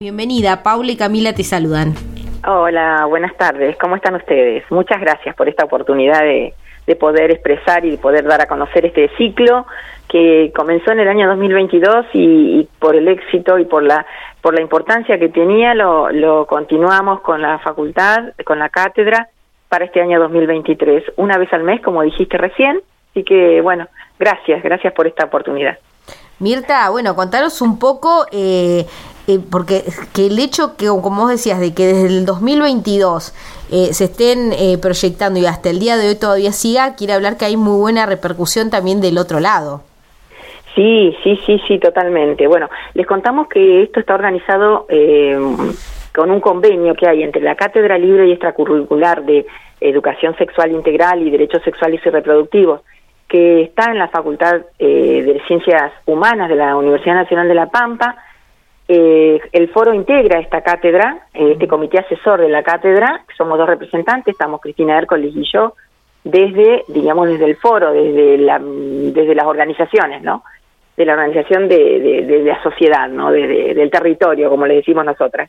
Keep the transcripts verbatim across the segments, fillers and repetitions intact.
Bienvenida, Paula y Camila te saludan. Hola, buenas tardes, ¿cómo están ustedes? Muchas gracias por esta oportunidad de, de poder expresar y de poder dar a conocer este ciclo que comenzó en el año dos mil veintidós y, y por el éxito y por la por la importancia que tenía lo, lo continuamos con la facultad, con la cátedra para este año dos mil veintitrés, una vez al mes, como dijiste recién, así que bueno, gracias, gracias por esta oportunidad. Mirta, bueno, contaros un poco, eh, eh, porque que el hecho que, como vos decías, de que desde el dos mil veintidós eh, se estén eh, proyectando y hasta el día de hoy todavía siga, quiere hablar que hay muy buena repercusión también del otro lado. Sí, sí, sí, sí, totalmente. Bueno, les contamos que esto está organizado eh, con un convenio que hay entre la Cátedra Libre y Extracurricular de Educación Sexual Integral y Derechos Sexuales y Reproductivos, que está en la Facultad eh, de Ciencias Humanas de la Universidad Nacional de La Pampa. Eh, el foro integra esta cátedra, eh, este comité asesor de la cátedra, que somos dos representantes, estamos Cristina Hércoles y yo, desde, digamos, desde el foro, desde la, desde las organizaciones, ¿no? De la organización de, de, de la sociedad, ¿no? De, de, del territorio, como le decimos nosotras.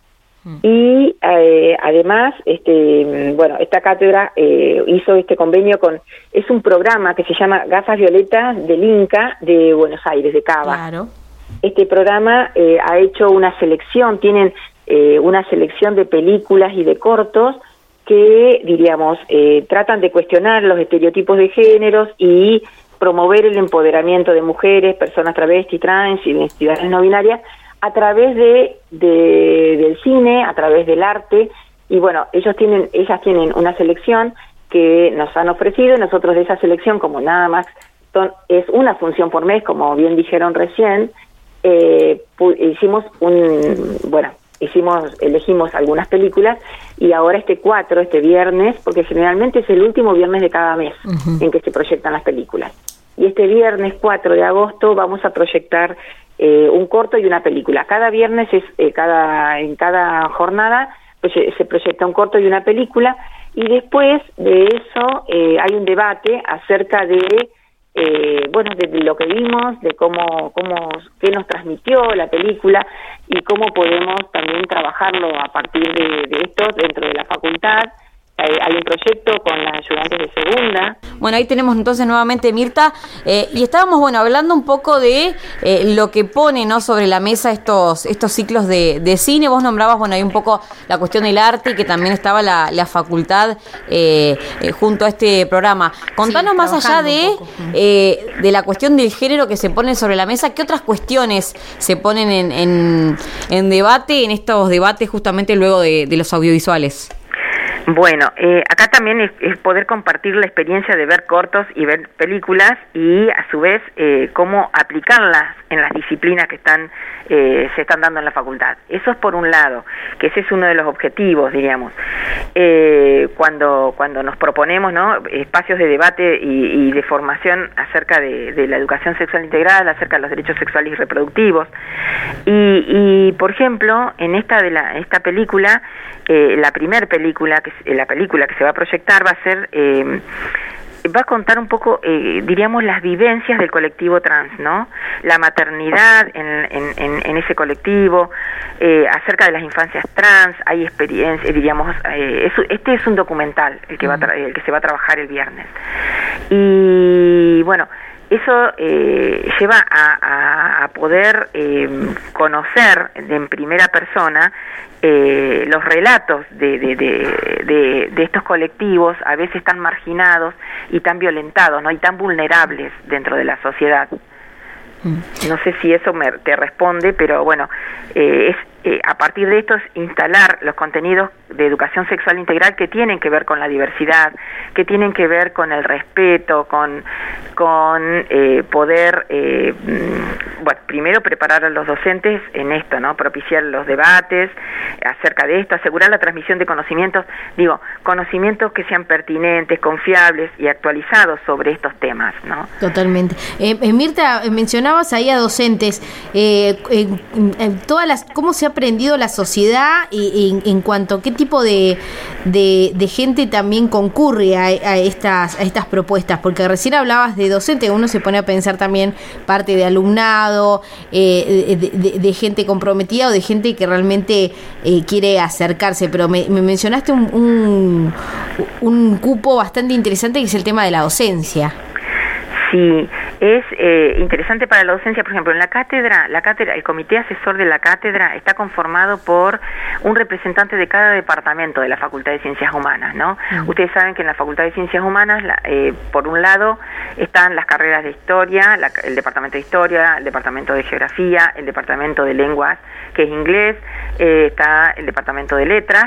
Y eh, además, este, bueno, esta cátedra eh, hizo este convenio con, es un programa que se llama Gafas Violetas del Inca de Buenos Aires, de Cava. Claro. Este programa eh, ha hecho una selección, tienen eh, una selección de películas y de cortos que, diríamos, eh, tratan de cuestionar los estereotipos de géneros y promover el empoderamiento de mujeres, personas travesti, trans y identidades no binarias a través de, de del cine, a través del arte, y bueno, ellos tienen, ellas tienen una selección que nos han ofrecido, y nosotros de esa selección, como nada más son, es una función por mes, como bien dijeron recién, eh, hicimos un, bueno, hicimos, elegimos algunas películas, y ahora este cuatro, este viernes, porque generalmente es el último viernes de cada mes uh-huh. en que se proyectan las películas, y este viernes cuatro de agosto vamos a proyectar Eh, un corto y una película. Cada viernes, es eh, cada en cada jornada, pues, se proyecta un corto y una película, y después de eso eh, hay un debate acerca de, eh, bueno, de, de lo que vimos, de cómo, cómo, qué nos transmitió la película y cómo podemos también trabajarlo a partir de, de esto dentro de la facultad. Hay un proyecto con las ayudantes de segunda. Bueno, ahí tenemos entonces nuevamente Mirta, eh, y estábamos, bueno, hablando un poco de eh, lo que pone, ¿no?, sobre la mesa estos estos ciclos de, de cine. Vos nombrabas, bueno, hay un poco la cuestión del arte y que también estaba la, la facultad eh, eh, junto a este programa. Contanos sí, más allá de, eh, de la cuestión del género que se pone sobre la mesa, ¿qué otras cuestiones se ponen en, en, en debate, en estos debates justamente luego de, de los audiovisuales? Bueno, eh, acá también es, es poder compartir la experiencia de ver cortos y ver películas y a su vez eh, cómo aplicarlas en las disciplinas que están eh, se están dando en la facultad. Eso es por un lado, que ese es uno de los objetivos, diríamos. Eh, cuando cuando nos proponemos, ¿no?, espacios de debate y, y de formación acerca de, de la educación sexual integral, acerca de los derechos sexuales y reproductivos. Y, y por ejemplo, en esta de la esta película, eh, la primer película que la película que se va a proyectar va a ser eh, va a contar un poco, eh, diríamos, las vivencias del colectivo trans, ¿no? La maternidad en, en, en, en ese colectivo, eh, acerca de las infancias trans, hay experiencias, diríamos, eh, es, este es un documental el que va a tra- el que se va a trabajar el viernes. Y bueno, eso eh, lleva a, a, a poder eh, conocer de en primera persona eh, los relatos de, de, de, de, de estos colectivos, a veces tan marginados y tan violentados, ¿no?, y tan vulnerables dentro de la sociedad. No sé si eso me, te responde, pero bueno, eh, es eh, a partir de esto es instalar los contenidos de educación sexual integral que tienen que ver con la diversidad, que tienen que ver con el respeto, con con eh, poder, eh, bueno, primero preparar a los docentes en esto, ¿no?, propiciar los debates acerca de esto, asegurar la transmisión de conocimientos, digo, conocimientos que sean pertinentes, confiables y actualizados sobre estos temas, ¿no? Totalmente. Eh, eh, Mirta, mencionabas ahí a docentes, eh, eh, eh, todas las, ¿cómo se ha aprendido la sociedad y, y, en cuanto a qué tipo de, de, de gente también concurre a, a, estas, a estas propuestas, porque recién hablabas de docente, uno se pone a pensar también parte de alumnado, eh, de, de, de gente comprometida o de gente que realmente eh, quiere acercarse, pero me, me mencionaste un, un, un cupo bastante interesante que es el tema de la docencia. Sí, es eh, interesante para la docencia. Por ejemplo, en la cátedra, la cátedra, el comité asesor de la cátedra está conformado por un representante de cada departamento de la Facultad de Ciencias Humanas, ¿no? Uh-huh. Ustedes saben que en la Facultad de Ciencias Humanas, la, eh, por un lado, están las carreras de Historia, la, el departamento de Historia, el departamento de Geografía, el departamento de Lenguas, que es inglés, eh, está el departamento de Letras,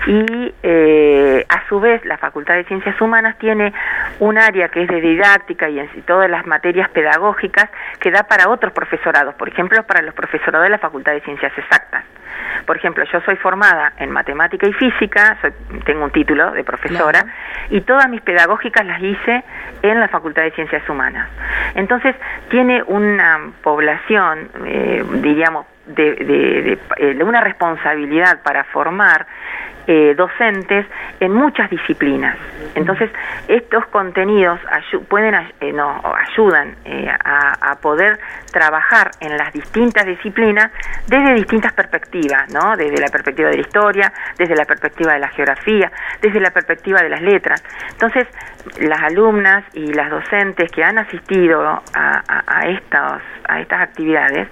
y eh, a su vez la Facultad de Ciencias Humanas tiene un área que es de didáctica y, en, y todas las materias pedagógicas que da para otros profesorados, por ejemplo para los profesorados de la Facultad de Ciencias Exactas. Por ejemplo, yo soy formada en matemática y física, soy, tengo un título de profesora, claro, y todas mis pedagógicas las hice en la Facultad de Ciencias Humanas. Entonces tiene una población, eh, diríamos, de, de, de, de una responsabilidad para formar Eh, docentes en muchas disciplinas. Entonces, estos contenidos ayu- pueden eh, no, ayudan eh, a, a poder trabajar en las distintas disciplinas desde distintas perspectivas, ¿no? Desde la perspectiva de la historia, desde la perspectiva de la geografía, desde la perspectiva de las letras. Entonces, las alumnas y las docentes que han asistido a, a, a, estos, a estas actividades,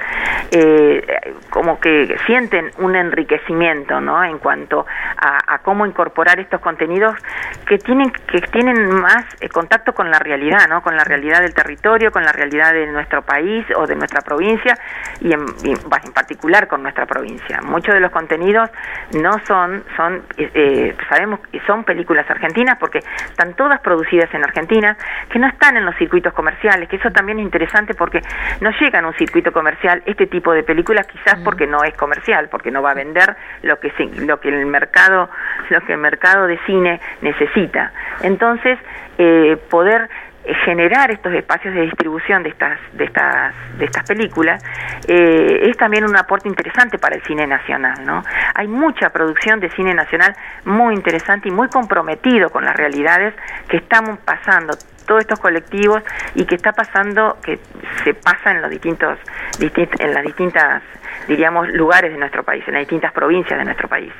eh, como que sienten un enriquecimiento, ¿no? En cuanto a, a cómo incorporar estos contenidos que tienen que tienen más eh, contacto con la realidad, ¿no? Con la realidad del territorio, con la realidad de nuestro país o de nuestra provincia y en, y, en particular con nuestra provincia. Muchos de los contenidos no son son eh, sabemos que son películas argentinas porque están todas producidas en Argentina, que no están en los circuitos comerciales, que eso también es interesante porque no llegan a un circuito comercial este tipo de películas, quizás porque no es comercial, porque no va a vender lo que se, lo que el mercado lo que el mercado de cine necesita. Entonces, eh, poder generar estos espacios de distribución de estas de estas de estas películas eh, es también un aporte interesante para el cine nacional, ¿no? Hay mucha producción de cine nacional muy interesante y muy comprometido con las realidades que estamos pasando todos estos colectivos y que está pasando, que se pasa en los distintos, distintos en las distintas, diríamos, lugares de nuestro país, en las distintas provincias de nuestro país.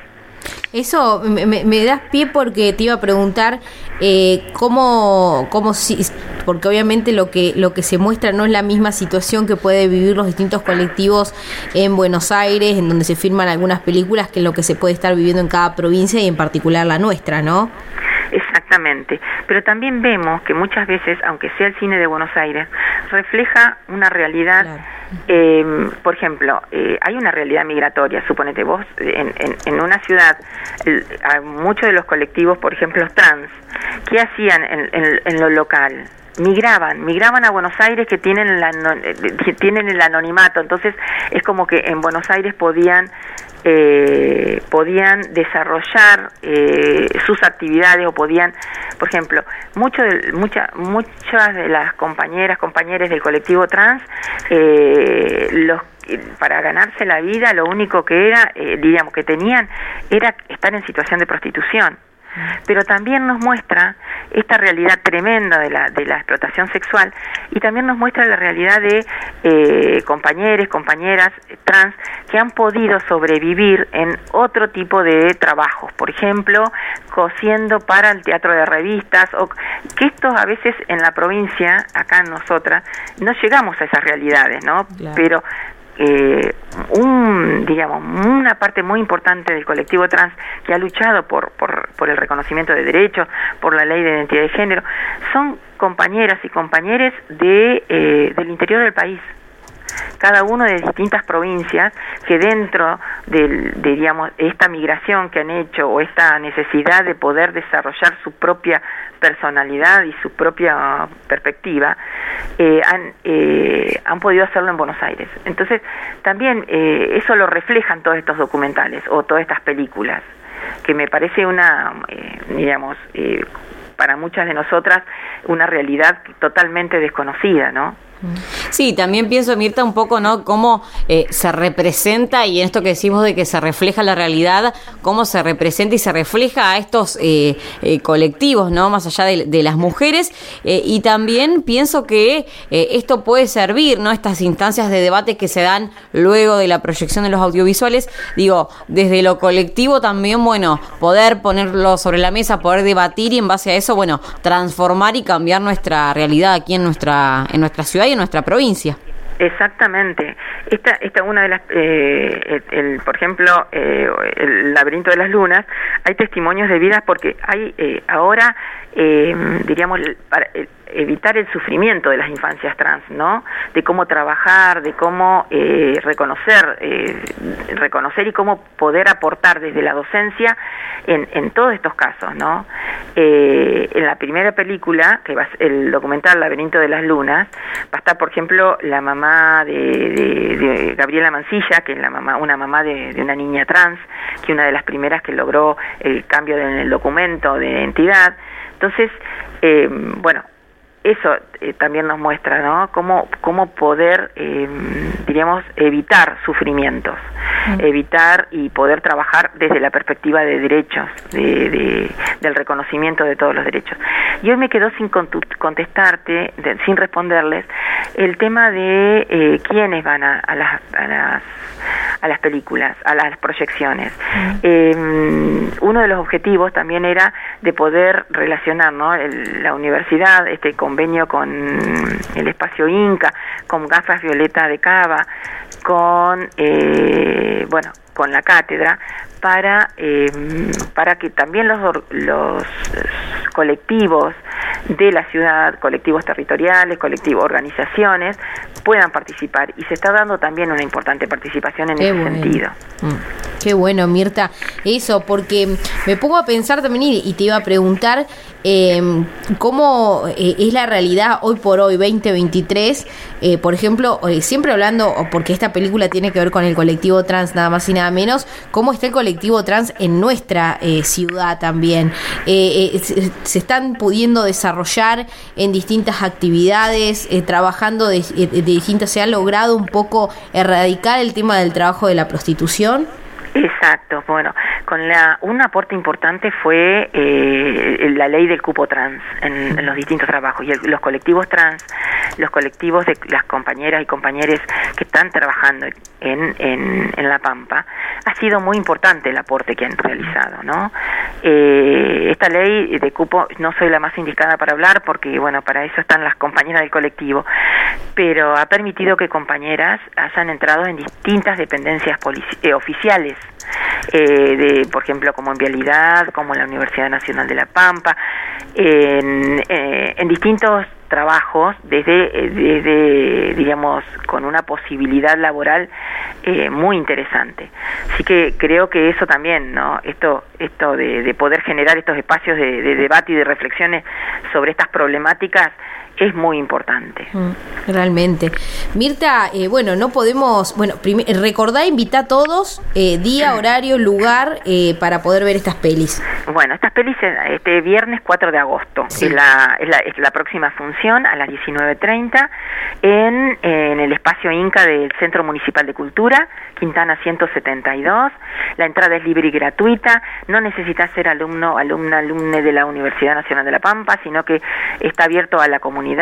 Eso me, me, me das pie porque te iba a preguntar eh, cómo, cómo si, porque obviamente lo que lo que se muestra no es la misma situación que puede vivir los distintos colectivos en Buenos Aires, en donde se filman algunas películas, que lo que se puede estar viviendo en cada provincia y en particular la nuestra, ¿no? Exactamente, pero también vemos que muchas veces, aunque sea el cine de Buenos Aires, refleja una realidad. Claro. Eh, por ejemplo, eh, hay una realidad migratoria. Suponete vos en, en, en una ciudad, el, a muchos de los colectivos, por ejemplo los trans, ¿qué hacían en, en, en lo local? Migraban, migraban a Buenos Aires, que tienen, la, que tienen el anonimato. Entonces es como que en Buenos Aires podían Eh, podían desarrollar eh, sus actividades o podían, por ejemplo, mucho de, mucha, muchas de las compañeras, compañeros del colectivo trans, eh, los para ganarse la vida lo único que era, eh, diríamos, que tenían era estar en situación de prostitución. Pero también nos muestra esta realidad tremenda de la de la explotación sexual y también nos muestra la realidad de eh, compañeros, compañeras trans que han podido sobrevivir en otro tipo de trabajos, por ejemplo, cosiendo para el teatro de revistas, o que estos a veces en la provincia, acá nosotras, no llegamos a esas realidades, ¿no? Claro. Pero Eh, un digamos una parte muy importante del colectivo trans que ha luchado por, por, por el reconocimiento de derechos, por la ley de identidad de género, son compañeras y compañeros de, eh, del interior del país, cada uno de distintas provincias que dentro de, de digamos esta migración que han hecho o esta necesidad de poder desarrollar su propia personalidad y su propia perspectiva eh, han eh, han podido hacerlo en Buenos Aires. Entonces también eh, eso lo reflejan todos estos documentales o todas estas películas, que me parece una eh, digamos eh, para muchas de nosotras una realidad totalmente desconocida, ¿no? Sí, también pienso, Mirta, un poco, ¿no? Cómo eh, se representa, y en esto que decimos de que se refleja la realidad, cómo se representa y se refleja a estos eh, eh, colectivos, ¿no? Más allá de, de las mujeres. Eh, y también pienso que eh, esto puede servir, ¿no? Estas instancias de debate que se dan luego de la proyección de los audiovisuales, digo, desde lo colectivo también, bueno, poder ponerlo sobre la mesa, poder debatir y en base a eso, bueno, transformar y cambiar nuestra realidad aquí en nuestra, en nuestra ciudad y en nuestra provincia. Exactamente. Esta, esta una de las, eh, el, el, por ejemplo, eh, el laberinto de las lunas, hay testimonios de vidas porque hay eh, ahora, eh, diríamos, para, eh, evitar el sufrimiento de las infancias trans, ¿no? De cómo trabajar, de cómo eh, reconocer, eh, reconocer y cómo poder aportar desde la docencia en, en todos estos casos, ¿no? Eh, en la primera película, que va el documental Laberinto de las Lunas, va a estar, por ejemplo, la mamá de, de, de Gabriela Mancilla, que es la mamá, una mamá de, de una niña trans, que una de las primeras que logró el cambio en el documento de identidad. Entonces, eh, bueno, eso eh, también nos muestra, ¿no? Cómo, cómo poder, eh, diríamos, evitar sufrimientos, mm. evitar y poder trabajar desde la perspectiva de derechos, de, de, del reconocimiento de todos los derechos. Y hoy me quedó sin contestarte, de, sin responderles, el tema de eh, quiénes van a, a, las, a las a las películas, a las proyecciones. Mm. Eh, uno de los objetivos también era de poder relacionar, ¿no? El, la universidad, este convenio con el espacio Inca, con Gafas Violeta de Cava, con eh, bueno, con la cátedra, para eh, para que también los los colectivos de la ciudad, colectivos territoriales, colectivos, organizaciones, puedan participar, y se está dando también una importante participación en Qué ese bueno. sentido. Mm. Qué bueno, Mirta, eso, porque me pongo a pensar también y, y te iba a preguntar eh, cómo eh, es la realidad hoy por hoy, veinte veintitrés, eh, por ejemplo, eh, siempre hablando, porque esta película tiene que ver con el colectivo trans, nada más y nada menos, cómo está el colectivo trans en nuestra eh, ciudad también. Eh, eh, se, se están pudiendo desarrollar en distintas actividades, eh, trabajando de, de distintas, se ha logrado un poco erradicar el tema del trabajo de la prostitución. Exacto, bueno, con la un aporte importante fue eh, la ley del cupo trans en, en los distintos trabajos, y el, los colectivos trans, los colectivos de las compañeras y compañeros que están trabajando en, en, en La Pampa, ha sido muy importante el aporte que han realizado, ¿no? Eh, esta ley de cupo, no soy la más indicada para hablar porque, bueno, para eso están las compañeras del colectivo, pero ha permitido que compañeras hayan entrado en distintas dependencias polici- eh, oficiales, eh, de, por ejemplo, como en Vialidad, como en la Universidad Nacional de La Pampa, en, eh, en distintos trabajos, desde, desde, digamos, con una posibilidad laboral eh, muy interesante. Así que creo que eso también, ¿no? Esto, esto de, de poder generar estos espacios de, de debate y de reflexiones sobre estas problemáticas es muy importante. Mm, realmente. Mirta, eh, bueno, no podemos, bueno, prim- recordá, invita a todos, eh, día, horario, lugar, eh, para poder ver estas pelis. Bueno, estas pelis este viernes cuatro de agosto, sí. es, la, es, la, es la próxima función a las diecinueve treinta en, en el espacio Inca del Centro Municipal de Cultura, Quintana ciento setenta y dos. La entrada es libre y gratuita, no necesitas ser alumno, alumna, alumne de la Universidad Nacional de La Pampa, sino que está abierto a la comunidad.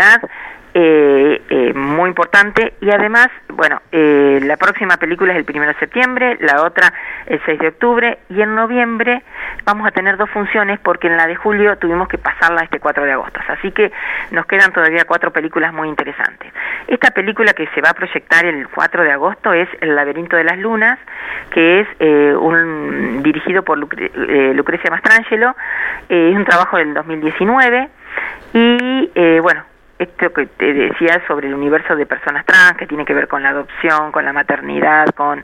Eh, eh, muy importante, y además, bueno, eh, la próxima película es el primero de septiembre, la otra el seis de octubre, y en noviembre vamos a tener dos funciones porque en la de julio tuvimos que pasarla este cuatro de agosto, así que nos quedan todavía cuatro películas muy interesantes. Esta película que se va a proyectar el cuatro de agosto es El laberinto de las lunas, que es eh, un dirigido por Lucre, eh, Lucrecia Mastrangelo, eh, es un trabajo del dos mil diecinueve, y eh, bueno, esto que te decía sobre el universo de personas trans, que tiene que ver con la adopción, con la maternidad, con,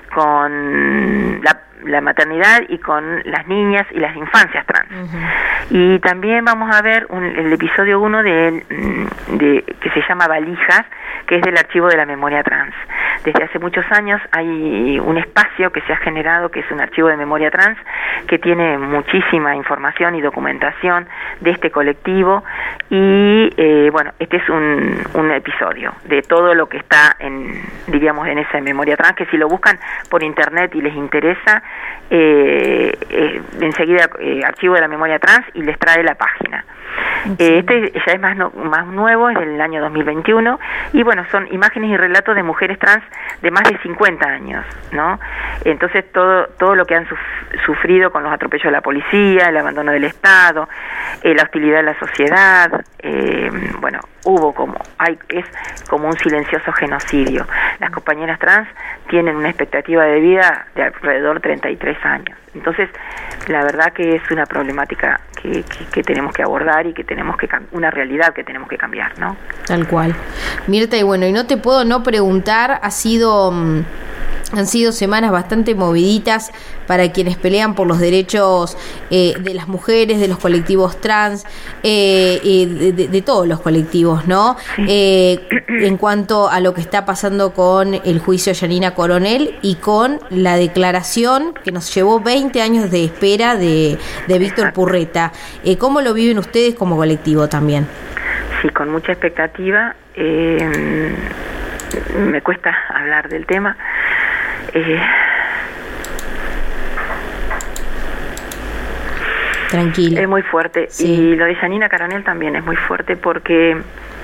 con la, la maternidad y con las niñas y las infancias trans. Uh-huh. Y también vamos a ver un, el episodio uno de, de que se llama Valijas, que es del Archivo de la Memoria Trans. Desde hace muchos años hay un espacio que se ha generado, que es un archivo de memoria trans, que tiene muchísima información y documentación de este colectivo, Y eh, bueno, este es un, un episodio de todo lo que está en, diríamos, en esa memoria trans, que si lo buscan por internet y les interesa, eh, eh, enseguida eh, archivo de la memoria trans y les trae la página. Eh, este ya es más, no, más nuevo, es del año dos mil veintiuno, y bueno, son imágenes y relatos de mujeres trans de más de cincuenta años, ¿no? Entonces todo todo lo que han suf- sufrido con los atropellos de la policía, el abandono del Estado, eh, la hostilidad de la sociedad, eh, bueno, hubo como, hay es como un silencioso genocidio. Las compañeras trans tienen una expectativa de vida de alrededor de treinta y tres años. Entonces, la verdad que es una problemática que, que, que tenemos que abordar y que tenemos que una realidad que tenemos que cambiar, ¿no? Tal cual. Mirta, y bueno, y no te puedo no preguntar, ha sido um, han sido semanas bastante moviditas para quienes pelean por los derechos eh, de las mujeres, de los colectivos trans, eh, eh, de, de, de todos los colectivos, ¿no? Eh, en cuanto a lo que está pasando con el juicio de Yanina Coronel y con la declaración que nos llevó veinte años de espera de, de Víctor Purreta. Eh, ¿Cómo lo viven ustedes como colectivo también? Sí, con mucha expectativa. Eh, me cuesta hablar del tema. Eh, Tranquila. Es muy fuerte. Sí. Y lo de Yanina Coronel también es muy fuerte porque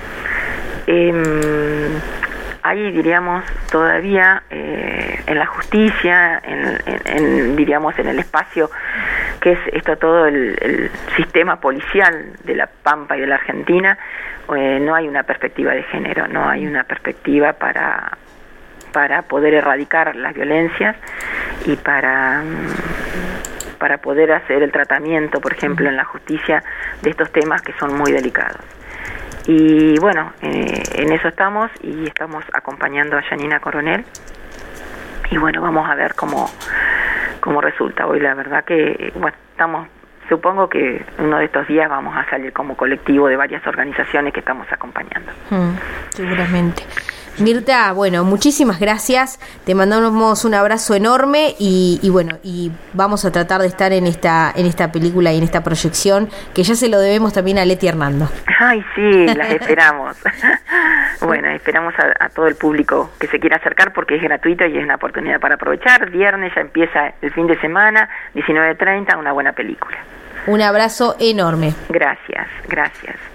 eh, hay, diríamos, todavía eh, en la justicia, en, en, en, diríamos, en el espacio que es esto todo el, el sistema policial de la Pampa y de la Argentina, eh, no hay una perspectiva de género, no hay una perspectiva para para poder erradicar las violencias y para para poder hacer el tratamiento, por ejemplo, en la justicia de estos temas que son muy delicados. Y bueno, eh, en eso estamos y estamos acompañando a Yanina Coronel y bueno, vamos a ver cómo cómo resulta. Hoy la verdad que, bueno, estamos, supongo que uno de estos días vamos a salir como colectivo de varias organizaciones que estamos acompañando. Mm, seguramente. Mirta, bueno, muchísimas gracias, te mandamos un abrazo enorme y, y bueno, y vamos a tratar de estar en esta en esta película y en esta proyección, que ya se lo debemos también a Leti Hernando. Ay, sí, las esperamos. Bueno, esperamos a, a todo el público que se quiera acercar porque es gratuito y es una oportunidad para aprovechar. Viernes ya empieza el fin de semana, diecinueve treinta, una buena película. Un abrazo enorme. Gracias, gracias.